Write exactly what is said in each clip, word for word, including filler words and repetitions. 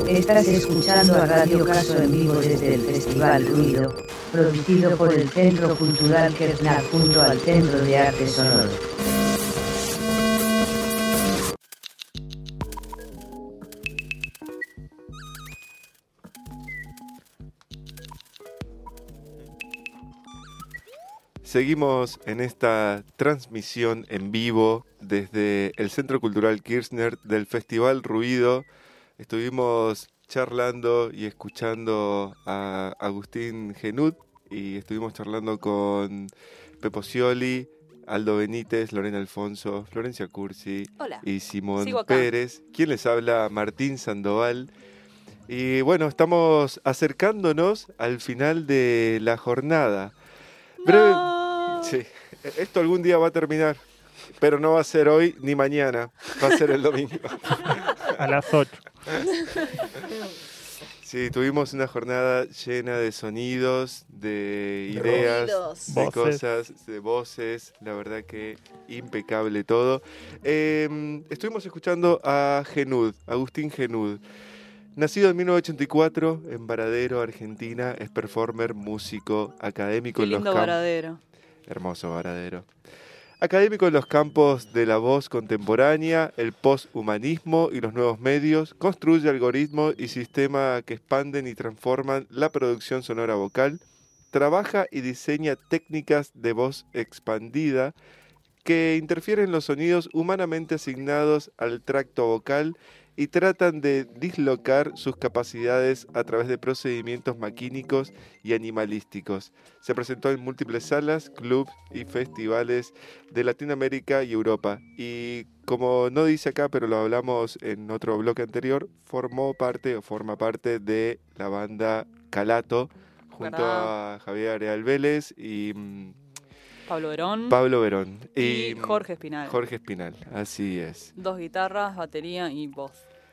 Estás escuchando a Radio Caso en vivo desde el Festival Ruido, producido por el Centro Cultural Kirchner junto al Centro de Arte Sonoro. Seguimos en esta transmisión en vivo desde el Centro Cultural Kirchner del Festival Ruido. Estuvimos charlando y escuchando a Agustín Genud y estuvimos charlando con Pepo Scioli, Aldo Benítez, Lorena Alfonso, Florencia Cursi Hola. y Simón Sigo acá. Pérez. ¿Quién les habla? Martín Sandoval. Y bueno, estamos acercándonos al final de la jornada. Breve... No. Sí, esto algún día va a terminar, pero no va a ser hoy ni mañana, va a ser el domingo. A las ocho. Sí, tuvimos una jornada llena de sonidos, de ideas, Ruidos. de Voces. cosas, de voces, la verdad que impecable todo. Eh, estuvimos escuchando a Genud, Agustín Genud. Nacido en mil novecientos ochenta y cuatro en Varadero, Argentina, es performer, músico, académico Qué en los lindo campos. Varadero. Hermoso Varadero. Académico en los campos de la voz contemporánea, el posthumanismo y los nuevos medios, construye algoritmos y sistemas que expanden y transforman la producción sonora vocal, trabaja y diseña técnicas de voz expandida que interfieren los sonidos humanamente asignados al tracto vocal y tratan de dislocar sus capacidades a través de procedimientos maquínicos y animalísticos. Se presentó en múltiples salas, clubs y festivales de Latinoamérica y Europa. Y como no dice acá, pero lo hablamos en otro bloque anterior, formó parte o forma parte de la banda Calato, junto ¿Verdad? a Javier Areal Vélez y mm, Pablo Verón Pablo Verón. y mm, Jorge Espinal. Jorge Espinal, así es. Dos guitarras, batería y voz.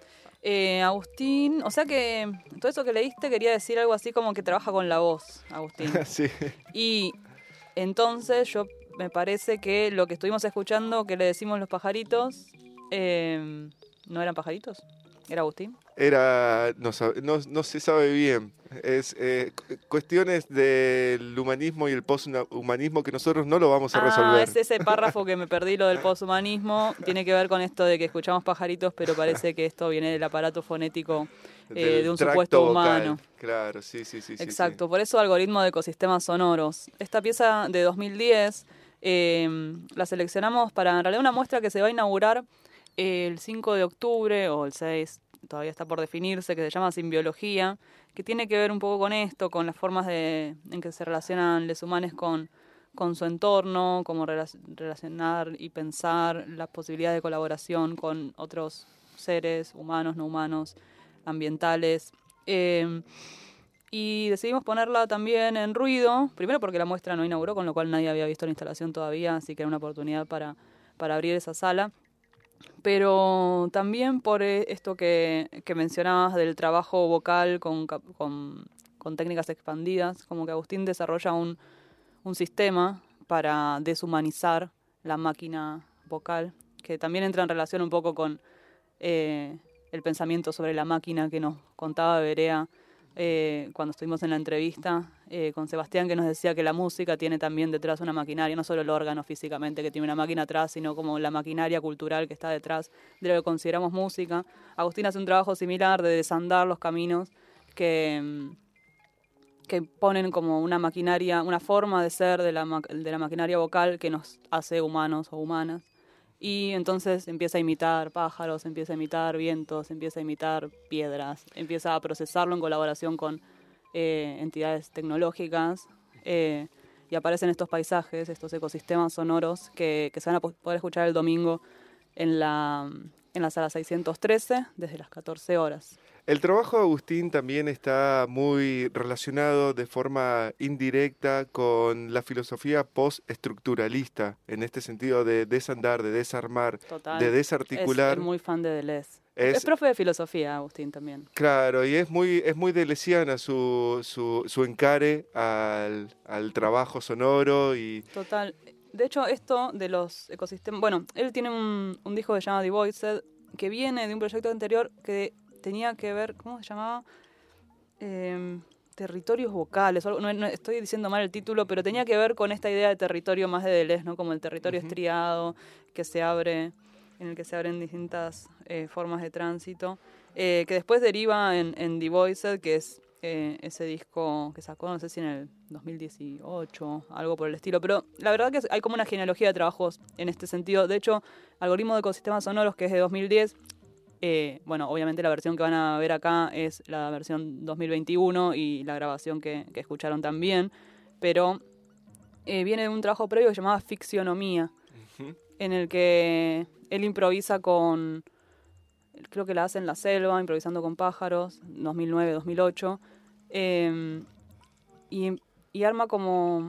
Eh, Agustín, o sea que todo eso que leíste quería decir algo así como que trabaja con la voz, Agustín. Sí. Y entonces yo me parece que lo que estuvimos escuchando, que le decimos los pajaritos, eh, ¿no eran pajaritos? ¿Era Agustín? Era, no, sabe- no, no se sabe bien, es eh, cu- cuestiones del humanismo y el posthumanismo que nosotros no lo vamos a Ah, resolver. es ese párrafo que me perdí, lo del poshumanismo. Tiene que ver con esto de que escuchamos pajaritos, pero parece que esto viene del aparato fonético eh, Del de un tracto supuesto vocal. humano. Claro, sí, sí, sí. sí, Exacto, sí. por eso algoritmo de ecosistemas sonoros. Esta pieza de dos mil diez eh, la seleccionamos para en realidad una muestra que se va a inaugurar el cinco de octubre o el seis, todavía está por definirse, que se llama Simbiología, que tiene que ver un poco con esto, con las formas de, en que se relacionan los humanos con, con su entorno, cómo rela- relacionar y pensar las posibilidades de colaboración con otros seres humanos, no humanos, ambientales. Eh, y decidimos ponerla también en ruido, primero porque la muestra no inauguró, con lo cual nadie había visto la instalación todavía, así que era una oportunidad para, para abrir esa sala. Pero también por eh, esto que, que mencionabas del trabajo vocal con, cap- con, con técnicas expandidas, como que Agustín desarrolla un, un sistema para deshumanizar la máquina vocal, que también entra en relación un poco con eh, el pensamiento sobre la máquina que nos contaba Berea eh, cuando estuvimos en la entrevista eh, con Sebastián, que nos decía que la música tiene también detrás una maquinaria, no solo el órgano físicamente que tiene una máquina atrás, sino como la maquinaria cultural que está detrás de lo que consideramos música. Agustín hace un trabajo similar de desandar los caminos que, mm, que ponen como una maquinaria, una forma de ser de la, ma- de la maquinaria vocal que nos hace humanos o humanas. Y entonces empieza a imitar pájaros, empieza a imitar vientos, empieza a imitar piedras, empieza a procesarlo en colaboración con eh, entidades tecnológicas eh, y aparecen estos paisajes, estos ecosistemas sonoros que, que se van a po- poder escuchar el domingo en la, en la sala seiscientos trece desde las catorce horas. El trabajo de Agustín también está muy relacionado de forma indirecta con la filosofía postestructuralista, en este sentido de desandar, de desarmar, Total. de Es, desarticular. es muy fan de Deleuze. Es, Es- profe de filosofía, Agustín, también. Claro, y es muy, es muy deleuziana su, su, su encare al, al trabajo sonoro y Total. De hecho, esto de los ecosistemas... Bueno, él tiene un, un disco que se llama The Voiced, que viene de un proyecto anterior que tenía que ver, ¿cómo se llamaba? Eh, territorios vocales, no, no, estoy diciendo mal el título, pero tenía que ver con esta idea de territorio más de Deleuze, ¿no? Como el territorio uh-huh. estriado, que se abre, en el que se abren distintas eh, formas de tránsito, eh, que después deriva en, en The Voiced, que es eh, ese disco que sacó, no sé si en el dos mil dieciocho, algo por el estilo, pero la verdad que hay como una genealogía de trabajos en este sentido. De hecho, Algoritmo de Ecosistemas Sonoros, que es de dos mil diez, Eh, bueno, obviamente la versión que van a ver acá es la versión dos mil veintiuno y la grabación que, que escucharon también, pero eh, viene de un trabajo previo que se llamaba Ficcionomía, uh-huh. en el que él improvisa con, creo que la hace en la selva, improvisando con pájaros, dos mil nueve, dos mil ocho, eh, y, y arma como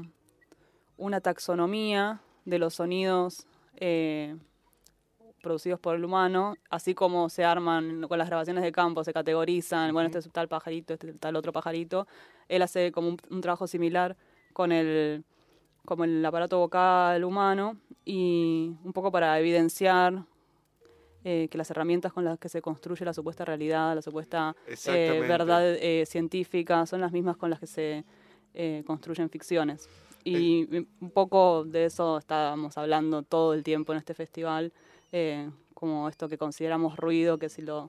una taxonomía de los sonidos eh, producidos por el humano, así como se arman con las grabaciones de campo, se categorizan, uh-huh. bueno, este es tal pajarito, este es tal otro pajarito. Él hace como un, un trabajo similar con el, como el aparato vocal humano y un poco para evidenciar eh, que las herramientas con las que se construye la supuesta realidad, la supuesta eh, verdad eh, científica, son las mismas con las que se eh, construyen ficciones. Y eh. un poco de eso estábamos hablando todo el tiempo en este festival, Eh, como esto que consideramos ruido, que si lo,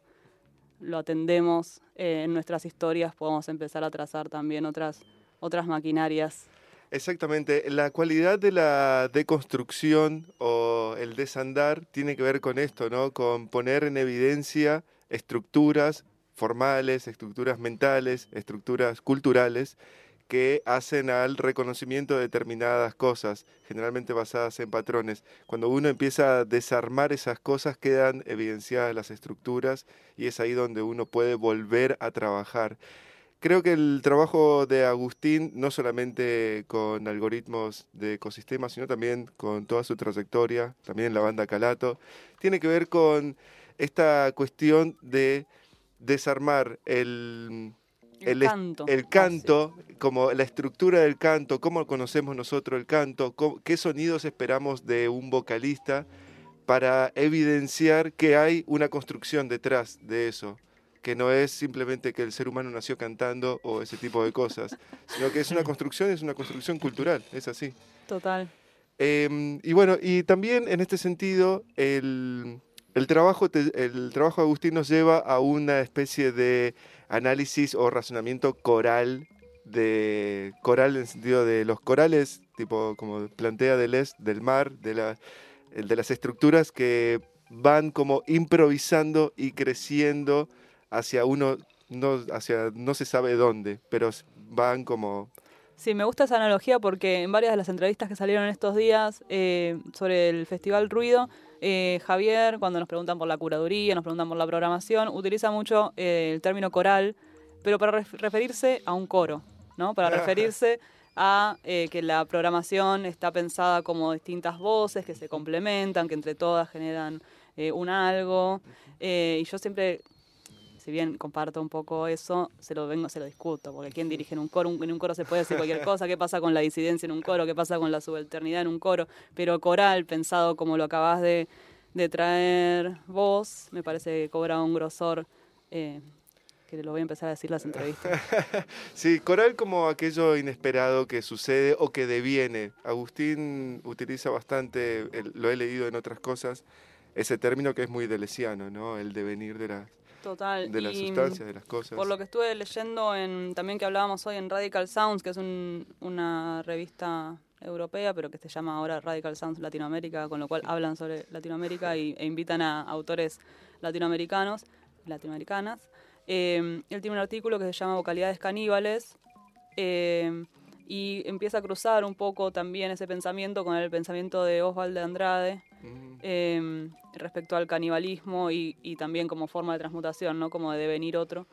lo atendemos eh, en nuestras historias podemos empezar a trazar también otras, otras maquinarias. Exactamente, la cualidad de la deconstrucción o el desandar tiene que ver con esto, ¿no? Con poner en evidencia estructuras formales, estructuras mentales, estructuras culturales que hacen al reconocimiento de determinadas cosas, generalmente basadas en patrones. Cuando uno empieza a desarmar esas cosas, quedan evidenciadas las estructuras y es ahí donde uno puede volver a trabajar. Creo que el trabajo de Agustín, no solamente con algoritmos de ecosistemas, sino también con toda su trayectoria, también en la banda Calato, tiene que ver con esta cuestión de desarmar el... El, el canto. El canto, ah, sí. como la estructura del canto, cómo conocemos nosotros el canto, cómo, qué sonidos esperamos de un vocalista para evidenciar que hay una construcción detrás de eso, que no es simplemente que el ser humano nació cantando o ese tipo de cosas, sino que es una construcción, es una construcción cultural, es así. Total. Eh, y bueno, y también en este sentido, el, el, trabajo te, el trabajo de Agustín nos lleva a una especie de análisis o razonamiento coral, de coral en el sentido de los corales, tipo como plantea Deleuze, del mar, de, la, de las estructuras que van como improvisando y creciendo hacia uno, no, hacia no se sabe dónde, pero van como... Sí, me gusta esa analogía porque en varias de las entrevistas que salieron estos días eh, sobre el Festival Ruido, eh, Javier, cuando nos preguntan por la curaduría, nos preguntan por la programación, utiliza mucho eh, el término coral, pero para ref- referirse a un coro, ¿no? Para referirse a eh, que la programación está pensada como distintas voces que se complementan, que entre todas generan eh, un algo, eh, y yo siempre... Si bien comparto un poco eso, se lo vengo, se lo discuto, porque ¿quién dirige en un coro? En un coro se puede decir cualquier cosa. ¿Qué pasa con la disidencia en un coro? ¿Qué pasa con la subalternidad en un coro? Pero coral, pensado como lo acabas de, de traer vos, me parece que cobra un grosor eh, que lo voy a empezar a decir en las entrevistas. Sí, coral como aquello inesperado que sucede o que deviene. Agustín utiliza bastante, el, lo he leído en otras cosas, ese término que es muy deleuziano, ¿no? El devenir de las... Total. De las y sustancias, de las cosas. Por lo que estuve leyendo en también que hablábamos hoy en Radical Sounds, que es un, una revista europea, pero que se llama ahora Radical Sounds Latinoamérica, con lo cual hablan sobre Latinoamérica y, e invitan a autores latinoamericanos, latinoamericanas. Eh, él tiene un artículo que se llama Vocalidades Caníbales, eh, y empieza a cruzar un poco también ese pensamiento con el pensamiento de Oswald de Andrade, mm. eh, respecto al canibalismo y, y también como forma de transmutación, ¿no? Como de devenir otro,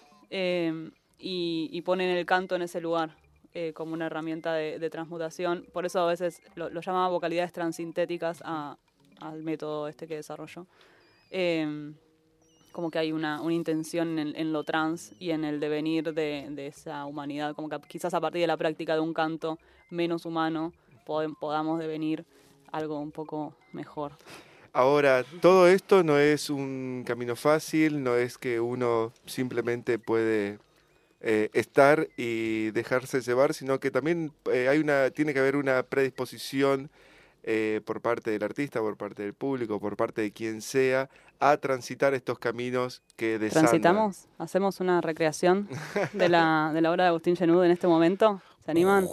eh, y, y ponen el canto en ese lugar eh, como una herramienta de, de transmutación. Por eso a veces lo, lo llama vocalidades transintéticas a, al método este que desarrolló. Eh, como que hay una, una intención en, en lo trans y en el devenir de, de esa humanidad, como que quizás a partir de la práctica de un canto menos humano pod- podamos devenir algo un poco mejor. Ahora, todo esto no es un camino fácil, no es que uno simplemente puede eh, estar y dejarse llevar, sino que también eh, hay una, tiene que haber una predisposición eh, por parte del artista, por parte del público, por parte de quien sea, a transitar estos caminos que desandan. ¿Transitamos? ¿Hacemos una recreación de la, de la obra de Agustín Genudo en este momento? ¿Se animan?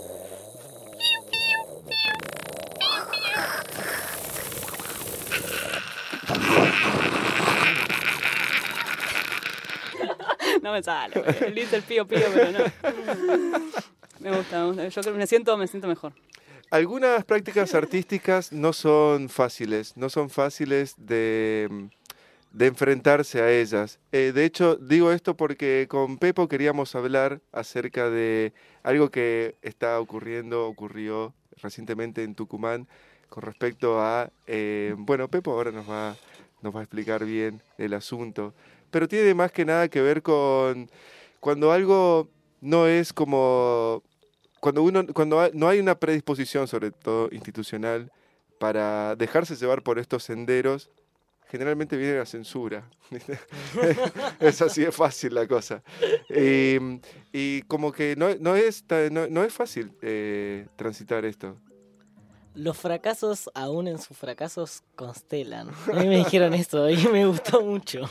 No me sale, el dice pío pío, pero no. Me gusta, me gusta. Yo creo que me siento, me siento mejor. Algunas prácticas artísticas no son fáciles, no son fáciles de, de enfrentarse a ellas. Eh, de hecho, digo esto porque con Pepo queríamos hablar acerca de algo que está ocurriendo, ocurrió recientemente en Tucumán con respecto a... Eh, bueno, Pepo ahora nos va, nos va a explicar bien el asunto, pero tiene más que nada que ver con cuando algo no es como... Cuando uno, cuando no hay una predisposición, sobre todo institucional, para dejarse llevar por estos senderos, generalmente viene la censura. Es así de fácil la cosa. Y, y como que no, no, es, no, no es fácil eh, transitar esto. Los fracasos, aún en sus fracasos, constelan. A mí me dijeron esto y me gustó mucho.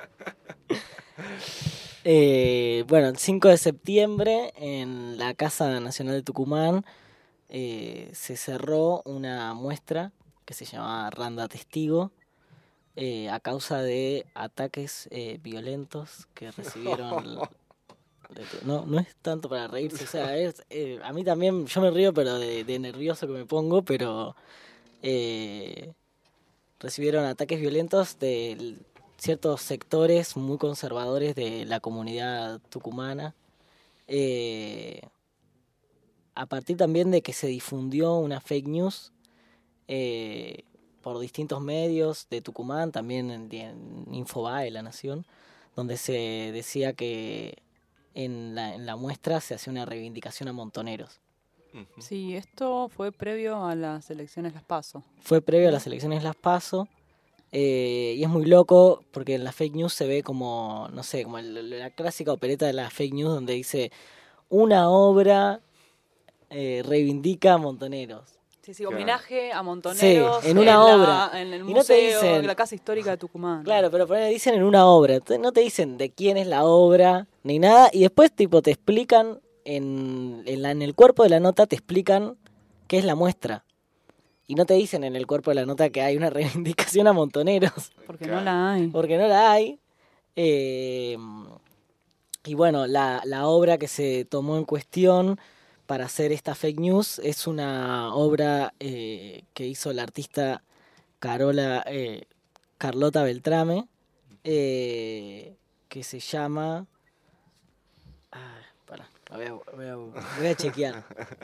Eh, bueno, el cinco de septiembre en la Casa Nacional de Tucumán eh, se cerró una muestra que se llamaba Randa Testigo eh, a causa de ataques eh, violentos que recibieron... No, no es tanto para reírse, o sea, es, eh, a mí también, yo me río pero de, de nervioso que me pongo, pero eh, recibieron ataques violentos de ciertos sectores muy conservadores de la comunidad tucumana, eh, a partir también de que se difundió una fake news eh, por distintos medios de Tucumán, también en, en Infobae, La Nación, donde se decía que en la, en la muestra se hacía una reivindicación a montoneros. Sí, esto fue previo a las elecciones Las PASO. Fue previo a las elecciones Las PASO. Eh, y es muy loco porque en la fake news se ve como, no sé, como el, la clásica opereta de la fake news donde dice una obra eh, reivindica a montoneros. Sí, sí, homenaje a montoneros. Sí, en una en obra. La, en el y museo, no te dicen, la Casa Histórica de Tucumán. Claro, pero ponele, dicen en una obra. No te dicen de quién es la obra ni nada. Y después tipo te explican, en, en, la, en el cuerpo de la nota te explican qué es la muestra. Y no te dicen en el cuerpo de la nota que hay una reivindicación a montoneros. Porque no la hay. Porque no la hay. Eh, y bueno, la, la obra que se tomó en cuestión para hacer esta fake news es una obra eh, que hizo la artista Carola, eh, Carlota Beltrame, eh, que se llama... Ah, pará, voy a, voy a, voy a chequear.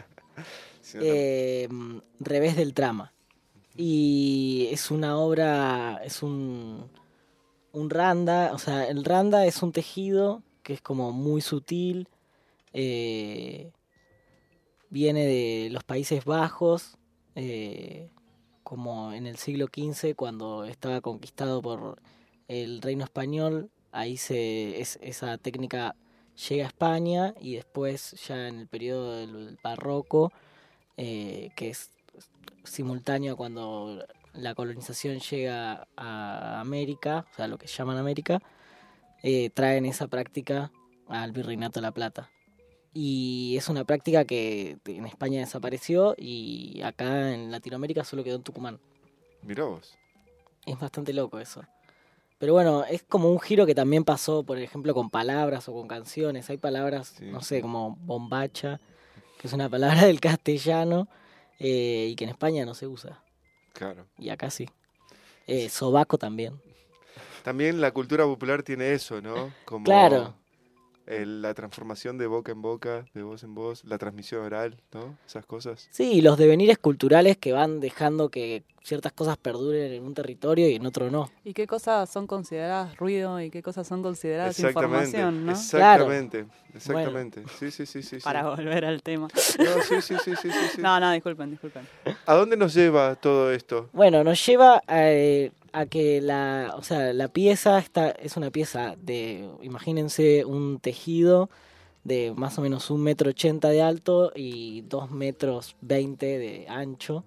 Eh, Revés del Trama. Y es una obra, es un, un randa, o sea, el randa es un tejido que es como muy sutil, eh, viene de los Países Bajos, eh, como en el siglo quince, cuando estaba conquistado por el reino español, ahí se es, esa técnica llega a España y después ya en el periodo del barroco, Eh, que es simultáneo cuando la colonización llega a América, o sea, lo que llaman América, eh, traen esa práctica al Virreinato de la Plata. Y es una práctica que en España desapareció y acá en Latinoamérica solo quedó en Tucumán. Mirá vos. Es bastante loco eso. Pero bueno, es como un giro que también pasó, por ejemplo, con palabras o con canciones. Hay palabras, sí, no sé, como bombacha, que es una palabra del castellano eh, y que en España no se usa. Claro. Y acá sí. Eh, sobaco también. También la cultura popular tiene eso, ¿no? Como claro. El, la transformación de boca en boca, de voz en voz, la transmisión oral, ¿no? Esas cosas. Sí, y los devenires culturales que van dejando que ciertas cosas perduren en un territorio y en otro no. ¿Y qué cosas son consideradas ruido y qué cosas son consideradas información, no? Exactamente, claro. exactamente. Bueno, sí, sí, sí, sí. Para sí. volver al tema. No, sí, sí, sí, sí, sí, sí. No, no, disculpen, disculpen. ¿A dónde nos lleva todo esto? Bueno, nos lleva a... Eh, a que la, o sea, la pieza está, es una pieza de, imagínense un tejido de más o menos un metro ochenta de alto y dos metros veinte de ancho,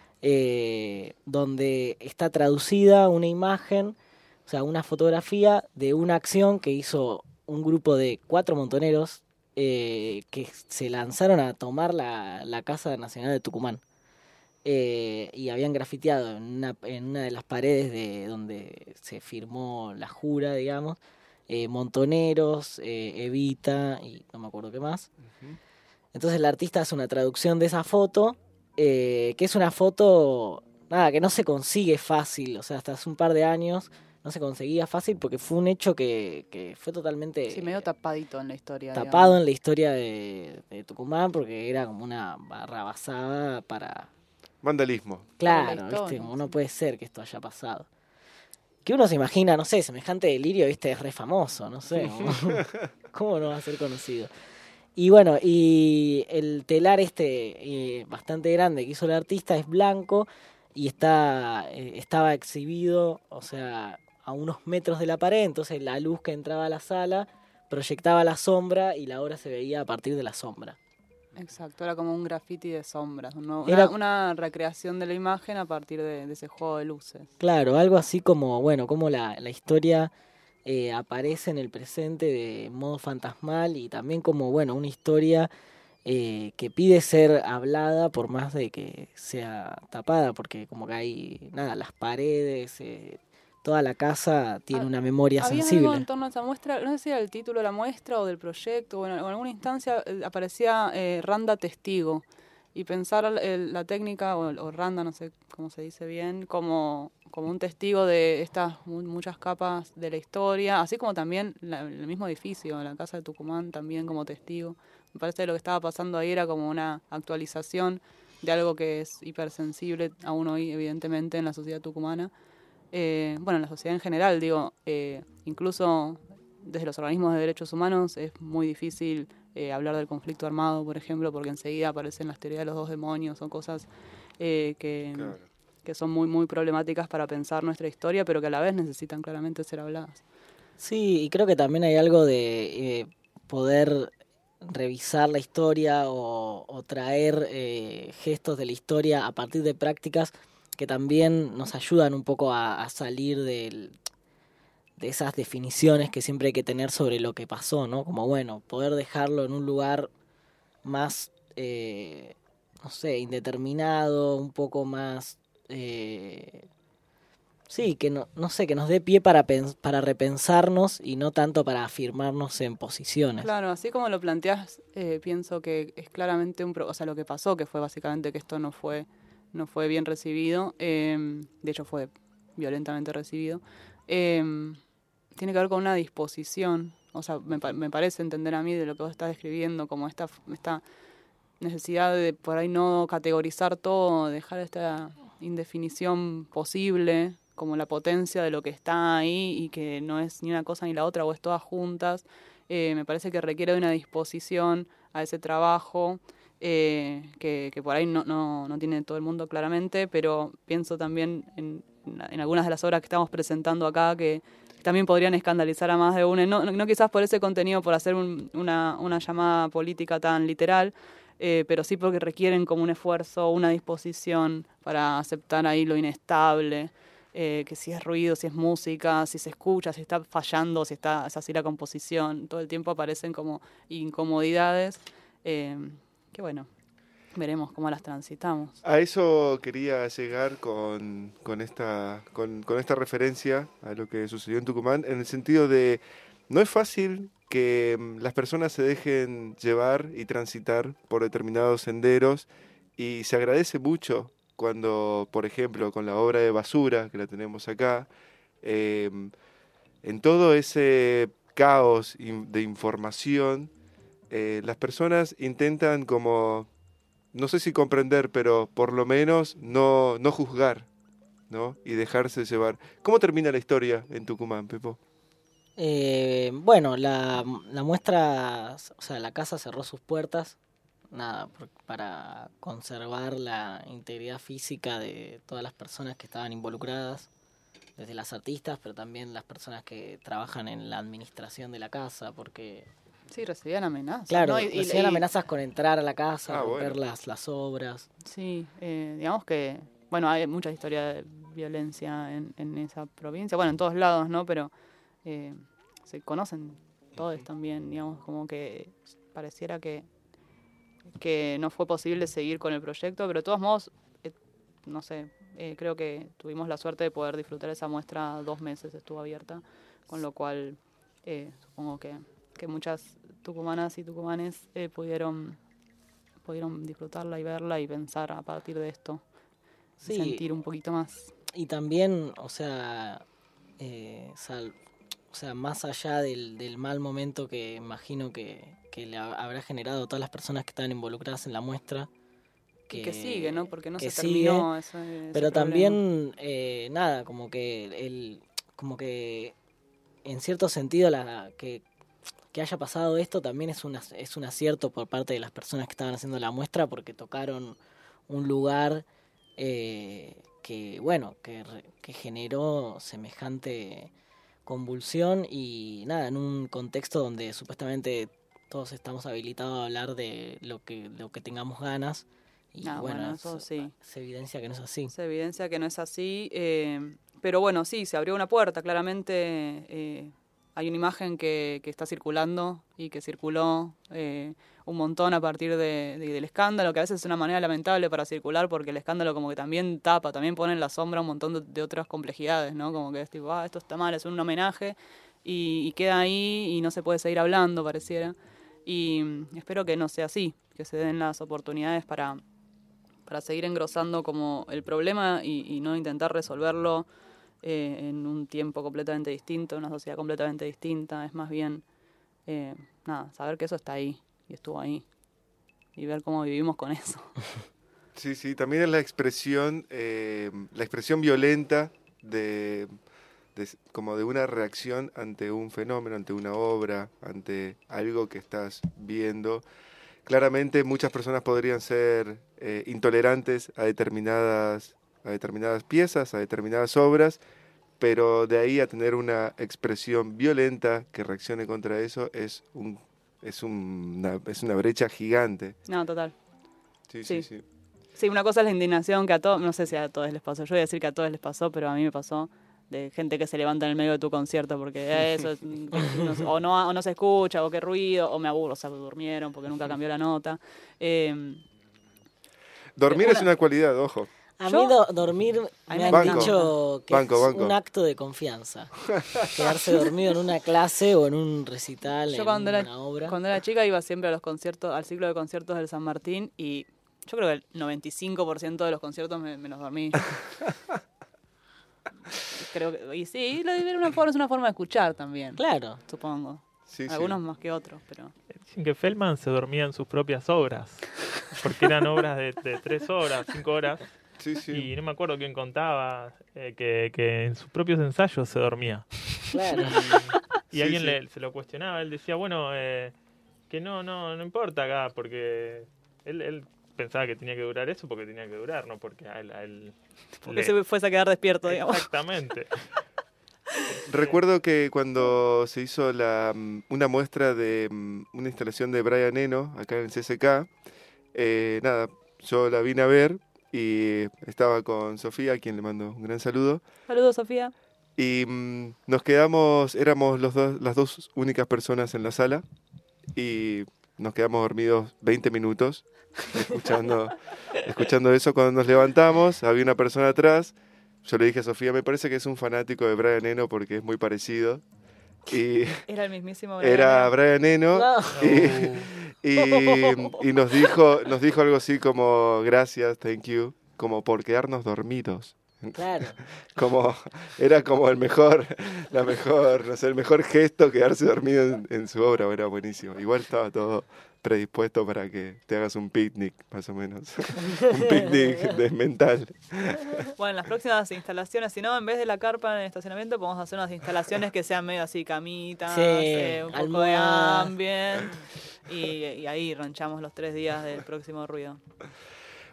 eh, donde está traducida una imagen, o sea, una fotografía de una acción que hizo un grupo de cuatro montoneros eh, que se lanzaron a tomar la, la Casa Nacional de Tucumán. Eh, y habían grafiteado en una, en una de las paredes de donde se firmó la jura, digamos, eh, montoneros, eh, Evita y no me acuerdo qué más. Ujú. Entonces el artista hace una traducción de esa foto, eh, que es una foto, nada, que no se consigue fácil, o sea, hasta hace un par de años no se conseguía fácil porque fue un hecho que, que fue totalmente Sí, medio tapadito en la historia. tapado digamos. en la historia de, de Tucumán porque era como una barra basada para... Vandalismo. Claro, Para la historia, ¿viste? Como no sí. puede ser que esto haya pasado. Que uno se imagina, no sé, semejante delirio, ¿viste? Es re famoso, no sé. ¿Cómo, cómo no va a ser conocido? Y bueno, y el telar este eh, bastante grande que hizo el artista es blanco y está eh, estaba exhibido, o sea, a unos metros de la pared, entonces la luz que entraba a la sala proyectaba la sombra y la obra se veía a partir de la sombra. Exacto, era como un graffiti de sombras, ¿no? Era- una, una recreación de la imagen a partir de, de ese juego de luces. Claro, algo así como, bueno, como la, la historia eh, aparece en el presente de modo fantasmal y también como, bueno, una historia eh, que pide ser hablada por más de que sea tapada, porque como que hay, nada, las paredes, eh, toda la casa tiene Ah, una memoria Había algo sensible. en torno a esa muestra, no sé si era el título de la muestra o del proyecto, o en, o en alguna instancia eh, aparecía eh, Randa Testigo. Y pensar el- el- la técnica, o, o Randa, no sé cómo se dice bien, como, como un testigo de estas mu- muchas capas de la historia, así como también la- el mismo edificio, la Casa de Tucumán, también como testigo. Me parece que lo que estaba pasando ahí era como una actualización de algo que es hipersensible aún hoy, evidentemente, en la sociedad tucumana. Eh, bueno, en la sociedad en general, digo, eh, incluso desde los organismos de derechos humanos es muy difícil eh, hablar del conflicto armado, por ejemplo, porque enseguida aparecen las teorías de los dos demonios o cosas eh, que, Claro. que son muy, muy problemáticas para pensar nuestra historia, pero que a la vez necesitan claramente ser habladas. Sí, y creo que también hay algo de eh, poder revisar la historia o, o traer eh, gestos de la historia a partir de prácticas que también nos ayudan un poco a, a salir del, de esas definiciones que siempre hay que tener sobre lo que pasó, ¿no? Como, bueno, poder dejarlo en un lugar más, eh, no sé, indeterminado, un poco más... eh, sí, que no, no sé, que nos dé pie para, pens- para repensarnos y no tanto para afirmarnos en posiciones. Claro, así como lo planteas, eh, pienso que es claramente un... Pro- o sea, lo que pasó, que fue básicamente que esto no fue, no fue bien recibido, eh, de hecho fue violentamente recibido, eh, tiene que ver con una disposición, o sea, me, pa- me parece entender a mí de lo que vos estás describiendo, como esta, esta necesidad de por ahí no categorizar todo, dejar esta indefinición posible, como la potencia de lo que está ahí y que no es ni una cosa ni la otra o es todas juntas. Eh, me parece que requiere de una disposición a ese trabajo eh, que, que por ahí no, no, no tiene todo el mundo claramente, pero pienso también en, en algunas de las obras que estamos presentando acá que también podrían escandalizar a más de uno, no, no quizás por ese contenido, por hacer un, una, una llamada política tan literal, eh, pero sí porque requieren como un esfuerzo, una disposición para aceptar ahí lo inestable, eh, que si es ruido, si es música, si se escucha, si está fallando, si está es así la composición, todo el tiempo aparecen como incomodidades, eh, que bueno, veremos cómo las transitamos. A eso quería llegar con, con, esta, con, con esta referencia a lo que sucedió en Tucumán, en el sentido de, no es fácil que mm, las personas se dejen llevar y transitar por determinados senderos y se agradece mucho cuando, por ejemplo, con la obra de Basura, que la tenemos acá, eh, en todo ese caos in- de información, eh, las personas intentan como no sé si comprender, pero por lo menos no, no juzgar, ¿no? Y dejarse llevar. ¿Cómo termina la historia en Tucumán, Pepo? Eh, bueno, la, la muestra, o sea, la casa cerró sus puertas, nada, por- para conservar la integridad física de todas las personas que estaban involucradas. desde las artistas, pero también las personas que trabajan en la administración de la casa, porque... Sí, recibían amenazas. Claro, ¿no? y, recibían y- amenazas con entrar a la casa, Ah, romper bueno. las, las obras. Sí, eh, digamos que, bueno, hay mucha historia de violencia en, en esa provincia, bueno, en todos lados, ¿no? Pero eh, se conocen todos también, digamos, como que pareciera que, que no fue posible seguir con el proyecto, pero de todos modos, eh, no sé, eh, creo que tuvimos la suerte de poder disfrutar esa muestra, dos meses estuvo abierta, con lo cual eh, supongo que, que muchas tucumanas y tucumanes eh, pudieron pudieron disfrutarla y verla y pensar a partir de esto, Sí. sentir un poquito más. Y también, o sea, eh, sal- o sea, más allá del, del mal momento que imagino que, que le ha- habrá generado a todas las personas que estaban involucradas en la muestra. Que, que sigue, ¿no? Porque no que se sigue, terminó ese, ese Pero problema. también, eh, nada, como que el, como que en cierto sentido la que, que haya pasado esto también es un, ac- es un acierto por parte de las personas que estaban haciendo la muestra, porque tocaron un lugar eh, que, bueno, que, re- que generó semejante convulsión y nada, en un contexto donde supuestamente todos estamos habilitados a hablar de lo que, lo que tengamos ganas. Y Ah, bueno, bueno, eso es- sí. se evidencia que no es así. Se evidencia que no es así. eh, pero bueno, sí, se abrió una puerta. Claramente eh, hay una imagen que, que está circulando y que circuló eh, un montón a partir de, de- del escándalo, que a veces es una manera lamentable para circular porque el escándalo como que también tapa, también pone en la sombra un montón de, de otras complejidades, ¿no? Como que es tipo, ah, esto está mal, es un homenaje y, y queda ahí y no se puede seguir hablando, pareciera. Y mm, espero que no sea así, que se den las oportunidades para para seguir engrosando como el problema y, y no intentar resolverlo eh, en un tiempo completamente distinto, en una sociedad completamente distinta. Es más bien, eh, nada, saber que eso está ahí y estuvo ahí y ver cómo vivimos con eso. Sí, sí, también es la expresión, eh, la expresión violenta de, de- como de una reacción ante un fenómeno, ante una obra, ante algo que estás viendo. Claramente muchas personas podrían ser eh, intolerantes a determinadas, a determinadas piezas, a determinadas obras, pero de ahí a tener una expresión violenta que reaccione contra eso es un es una, es una brecha gigante. No, total. Sí, sí, Sí. sí. Sí, una cosa es la indignación que a todos, no sé si a todos les pasó, yo voy a decir que a todos les pasó, pero a mí me pasó de gente que se levanta en el medio de tu concierto porque eso es, no sé, o, no, o no se escucha, o qué ruido, o me aburro, o sea, durmieron porque nunca cambió la nota. Eh, Dormir Una- es una cualidad, ojo. A Yo- mí do- dormir A mí me me han Banco. dicho que Banco, es banco. un acto de confianza. Quedarse dormido en una clase o en un recital, Yo en cuando una era, obra. cuando era chica iba siempre a los conciertos, al ciclo de conciertos del San Martín y yo creo que el noventa y cinco por ciento de los conciertos me, me los dormí. Creo que, y sí, lo de ver una forma, es una forma de escuchar también, Claro. supongo. Sí, sí. Algunos más que otros, pero... Dicen que Feldman se dormía en sus propias obras, porque eran obras de, de tres horas, cinco horas, Sí, sí. y no me acuerdo quién contaba eh, que, que en sus propios ensayos se dormía. Claro. Y Sí, alguien sí. le, se lo cuestionaba, él decía, bueno, eh, que no, no, no importa acá, porque él, él pensaba que tenía que durar eso porque tenía que durar, no porque a él... a él Porque le- se fuese a quedar despierto, digamos. Exactamente. Recuerdo que cuando se hizo la, mm, una muestra de mm, una instalación de Brian Eno acá en el C S K, eh, nada, yo la vine a ver y estaba con Sofía, a quien le mando un gran saludo, Saludos, Sofía. y mm, nos quedamos, éramos los dos, las dos únicas personas en la sala y nos quedamos dormidos veinte minutos escuchando, escuchando eso. Cuando nos levantamos, había una persona atrás. Yo le dije a Sofía, me parece que es un fanático de Brian Eno porque es muy parecido. Y Era el mismísimo Brian era Eno. Brian Eno No. y, y, y nos dijo nos dijo algo así como gracias, thank you, como por quedarnos dormidos. Claro. Como era como el mejor, la mejor, no sé, el mejor gesto quedarse dormido en, en su obra, era buenísimo. Igual estaba todo predispuesto para que te hagas un picnic, más o menos. Un picnic de mental. Bueno, en las próximas instalaciones, si no, en vez de la carpa en el estacionamiento, podemos hacer unas instalaciones que sean medio así, camitas, Sí, eh, un poco de almohadas. ambient. Y, y ahí ranchamos los tres días del próximo ruido.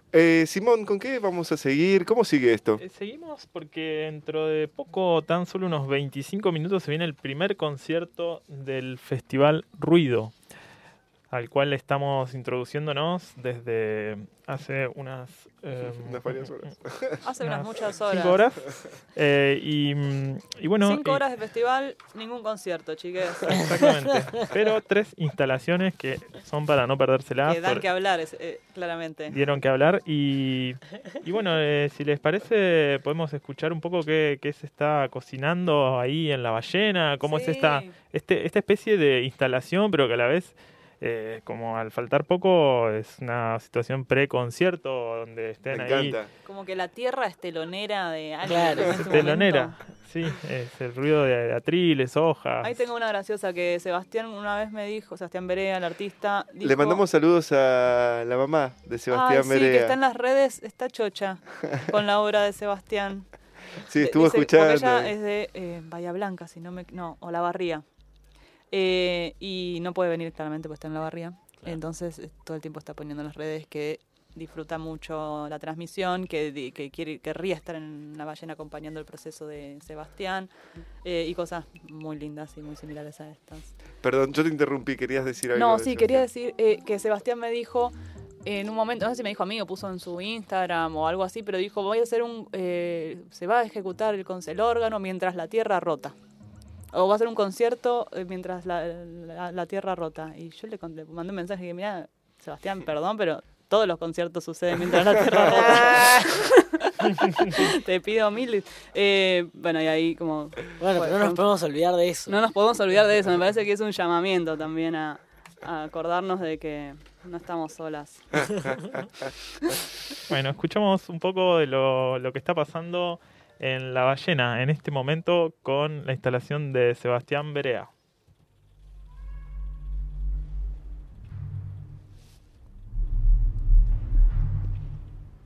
Eh, Simón, ¿con qué vamos a seguir? ¿Cómo sigue esto? Eh, Seguimos porque dentro de poco, tan solo unos veinticinco minutos, se viene el primer concierto del Festival Ruido, al cual estamos introduciéndonos desde hace unas... eh, Unas varias horas. Hace unas unas muchas horas. Cinco horas. Eh, y, mm, y bueno... Cinco y- horas de festival, ningún concierto, chiques. Exactamente. Pero tres instalaciones que son para no perdérselas. Que dan sobre- que hablar, es- eh, claramente. Dieron que hablar y, y bueno, eh, si les parece podemos escuchar un poco qué, qué se está cocinando ahí en La Ballena, cómo Sí. es esta, este, esta especie de instalación, pero que a la vez, eh, como al faltar poco, es una situación pre-concierto donde Me estén ahí. encanta. Como que la tierra es telonera de algo. Claro. en Es este telonera, momento. sí, es el ruido de, de atriles, hojas. Ahí tengo una graciosa que Sebastián una vez me dijo, Sebastián Berea, el artista, dijo, Le mandamos saludos a la mamá de Sebastián Ay, Berea. sí, que está en las redes, está chocha con la obra de Sebastián. Sí, De- estuvo dice- escuchando. Porque ella es de eh, Bahía Blanca, si no me... No, o La Barría. Eh, y no puede venir claramente porque está en La Barría. Entonces eh, todo el tiempo está poniendo en las redes que disfruta mucho la transmisión, que, di- que quiere, querría estar en La Ballena acompañando el proceso de Sebastián eh, y cosas muy lindas y muy similares a estas. Perdón, yo te interrumpí, querías decir algo. No, de sí, Sebastián. quería decir eh, que Sebastián me dijo en un momento, no sé si me dijo a mí o puso en su Instagram o algo así, pero dijo, voy a hacer un, eh, se va a ejecutar el, con- el órgano mientras la tierra rota. O va a hacer un concierto eh, mientras la, la- la tierra rota. Y yo le, con- le mandé un mensaje que, mira, Sebastián, perdón, pero todos los conciertos suceden mientras la tierra rota. Te pido mil. Eh, bueno, y ahí como... Bueno, pero no nos podemos olvidar de eso. No nos podemos olvidar de eso, me parece que es un llamamiento también a, a acordarnos de que no estamos solas. Bueno, escuchamos un poco de lo, lo que está pasando en La Ballena en este momento con la instalación de Sebastián Berea.